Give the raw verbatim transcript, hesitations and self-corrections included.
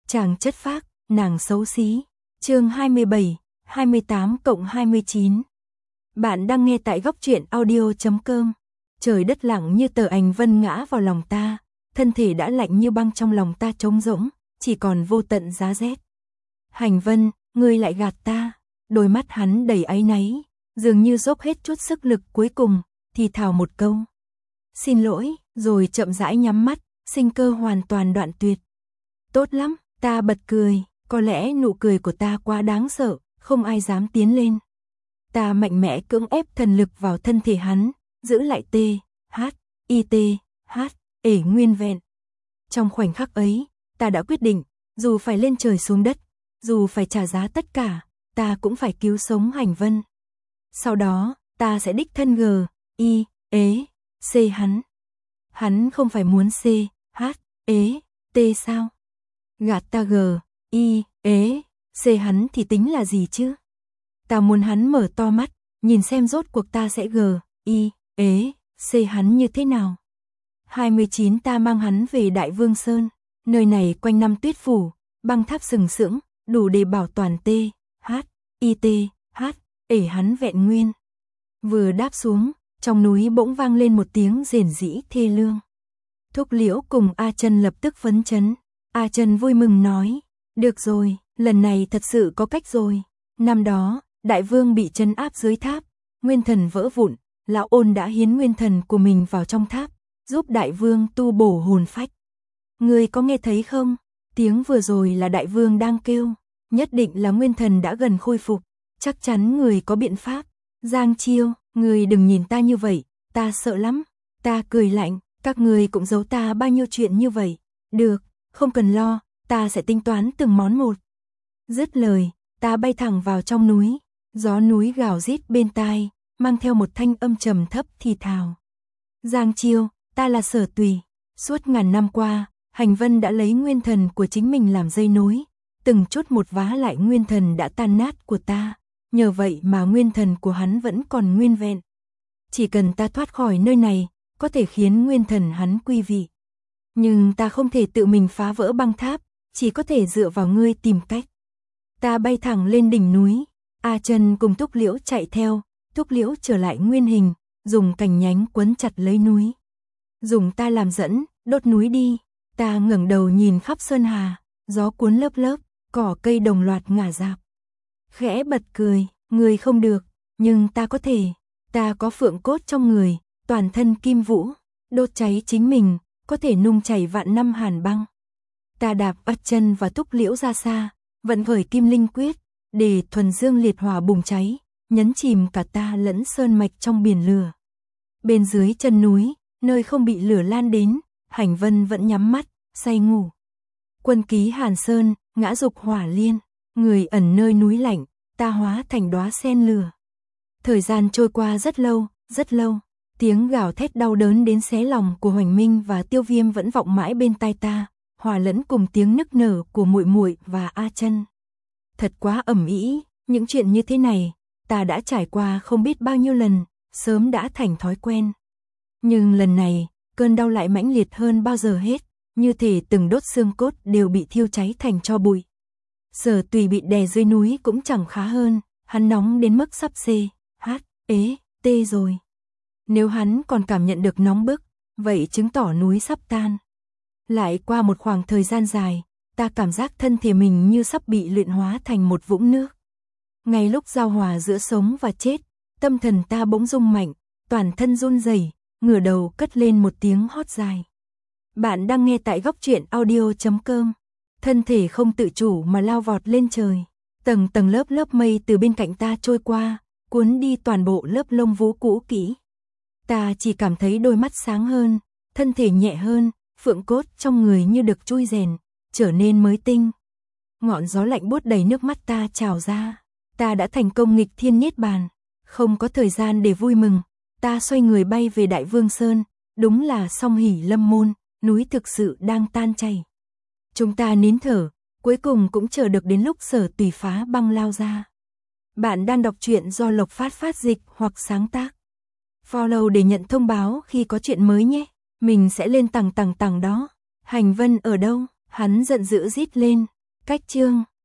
chàng chất phác, nàng xấu xí. Chương hai mươi bảy, hai mươi tám cộng hai mươi chín. Bạn đang nghe tại góc truyện audio chấm com. Trời đất lặng như tờ ảnh vân ngã vào lòng ta, thân thể đã lạnh như băng trong lòng ta trống rỗng, chỉ còn vô tận giá rét. Hành Vân, ngươi lại gạt ta. Đôi mắt hắn đầy áy náy, dường như dốc hết chút sức lực cuối cùng, thì thào một câu. Xin lỗi, rồi chậm rãi nhắm mắt, sinh cơ hoàn toàn đoạn tuyệt. Tốt lắm, ta bật cười, có lẽ nụ cười của ta quá đáng sợ, không ai dám tiến lên. Ta mạnh mẽ cưỡng ép thần lực vào thân thể hắn, giữ lại T, H, I T, H, ể nguyên vẹn. Trong khoảnh khắc ấy, ta đã quyết định, dù phải lên trời xuống đất, dù phải trả giá tất cả, ta cũng phải cứu sống Hành Vân. Sau đó, ta sẽ đích thân G, I, ế, C hắn. Hắn không phải muốn C, H, ế, T sao? Gạt ta G, I, ế, C hắn thì tính là gì chứ? Ta muốn hắn mở to mắt, nhìn xem rốt cuộc ta sẽ G, I, ế, C hắn như thế nào. hai mươi chín ta mang hắn về Đại Vương Sơn, nơi này quanh năm tuyết phủ, băng tháp sừng sững, đủ để bảo toàn T, H, I T, H, ể hắn vẹn nguyên. Vừa đáp xuống, trong núi bỗng vang lên một tiếng rền rĩ thê lương. Thúc Liễu cùng A Chân lập tức phấn chấn. A Chân vui mừng nói, được rồi, lần này thật sự có cách rồi. Năm đó, Đại Vương bị trấn áp dưới tháp, nguyên thần vỡ vụn, lão Ôn đã hiến nguyên thần của mình vào trong tháp, giúp Đại Vương tu bổ hồn phách. Ngươi có nghe thấy không? Tiếng vừa rồi là Đại Vương đang kêu, nhất định là nguyên thần đã gần khôi phục, chắc chắn người có biện pháp. Giang Chiêu, người đừng nhìn ta như vậy, ta sợ lắm. Ta cười lạnh, các người cũng giấu ta bao nhiêu chuyện như vậy. Được, không cần lo, ta sẽ tính toán từng món một. Dứt lời, ta bay thẳng vào trong núi, gió núi gào rít bên tai, mang theo một thanh âm trầm thấp thì thào. Giang Chiêu, ta là Sở Tùy, suốt ngàn năm qua, Hành Vân đã lấy nguyên thần của chính mình làm dây nối, từng chút một vá lại nguyên thần đã tan nát của ta, nhờ vậy mà nguyên thần của hắn vẫn còn nguyên vẹn. Chỉ cần ta thoát khỏi nơi này, có thể khiến nguyên thần hắn quy vị. Nhưng ta không thể tự mình phá vỡ băng tháp, chỉ có thể dựa vào ngươi tìm cách. Ta bay thẳng lên đỉnh núi, A Chân cùng Thúc Liễu chạy theo, Thúc Liễu trở lại nguyên hình, dùng cành nhánh quấn chặt lấy núi. Dùng ta làm dẫn, đốt núi đi. Ta ngẩng đầu nhìn khắp sơn hà, gió cuốn lớp lớp, cỏ cây đồng loạt ngả rạp. Khẽ bật cười, người không được, nhưng ta có thể. Ta có phượng cốt trong người, toàn thân kim vũ, đốt cháy chính mình, có thể nung chảy vạn năm hàn băng. Ta đạp bắt chân và Thúc Liễu ra xa, vận khởi kim linh quyết, để thuần dương liệt hỏa bùng cháy, nhấn chìm cả ta lẫn sơn mạch trong biển lửa. Bên dưới chân núi, nơi không bị lửa lan đến, Hành Vân vẫn nhắm mắt, say ngủ. Quân ký Hàn Sơn, ngã dục hỏa liên, người ẩn nơi núi lạnh, ta hóa thành đóa sen lửa. Thời gian trôi qua rất lâu, rất lâu, tiếng gào thét đau đớn đến xé lòng của Hoành Minh và Tiêu Viêm vẫn vọng mãi bên tai ta, hòa lẫn cùng tiếng nức nở của muội muội và A Chân. Thật quá ầm ĩ, những chuyện như thế này, ta đã trải qua không biết bao nhiêu lần, sớm đã thành thói quen. Nhưng lần này, cơn đau lại mãnh liệt hơn bao giờ hết, như thể từng đốt xương cốt đều bị thiêu cháy thành tro bụi. Sở Tùy bị đè dưới núi cũng chẳng khá hơn, hắn nóng đến mức sắp C, H, ế, T rồi. Nếu hắn còn cảm nhận được nóng bức, vậy chứng tỏ núi sắp tan. Lại qua một khoảng thời gian dài, ta cảm giác thân thể mình như sắp bị luyện hóa thành một vũng nước. Ngay lúc giao hòa giữa sống và chết, tâm thần ta bỗng rung mạnh, toàn thân run rẩy, ngửa đầu cất lên một tiếng hót dài. Bạn đang nghe tại góc truyện audio chấm com. Thân thể không tự chủ mà lao vọt lên trời. Tầng tầng lớp lớp mây từ bên cạnh ta trôi qua, cuốn đi toàn bộ lớp lông vũ cũ kỹ. Ta chỉ cảm thấy đôi mắt sáng hơn, thân thể nhẹ hơn, phượng cốt trong người như được chui rèn, trở nên mới tinh. Ngọn gió lạnh buốt đầy nước mắt ta trào ra. Ta đã thành công nghịch thiên niết bàn. Không có thời gian để vui mừng. Ta xoay người bay về Đại Vương Sơn. Đúng là song hỷ lâm môn, núi thực sự đang tan chảy. Chúng ta nín thở, cuối cùng cũng chờ được đến lúc Sở Tùy phá băng lao ra. Bạn đang đọc truyện do Lộc Phát phát dịch hoặc sáng tác. Follow để nhận thông báo khi có chuyện mới nhé. Mình sẽ lên tầng tầng tầng đó. Hành Vân ở đâu? Hắn giận dữ rít lên. Cách chương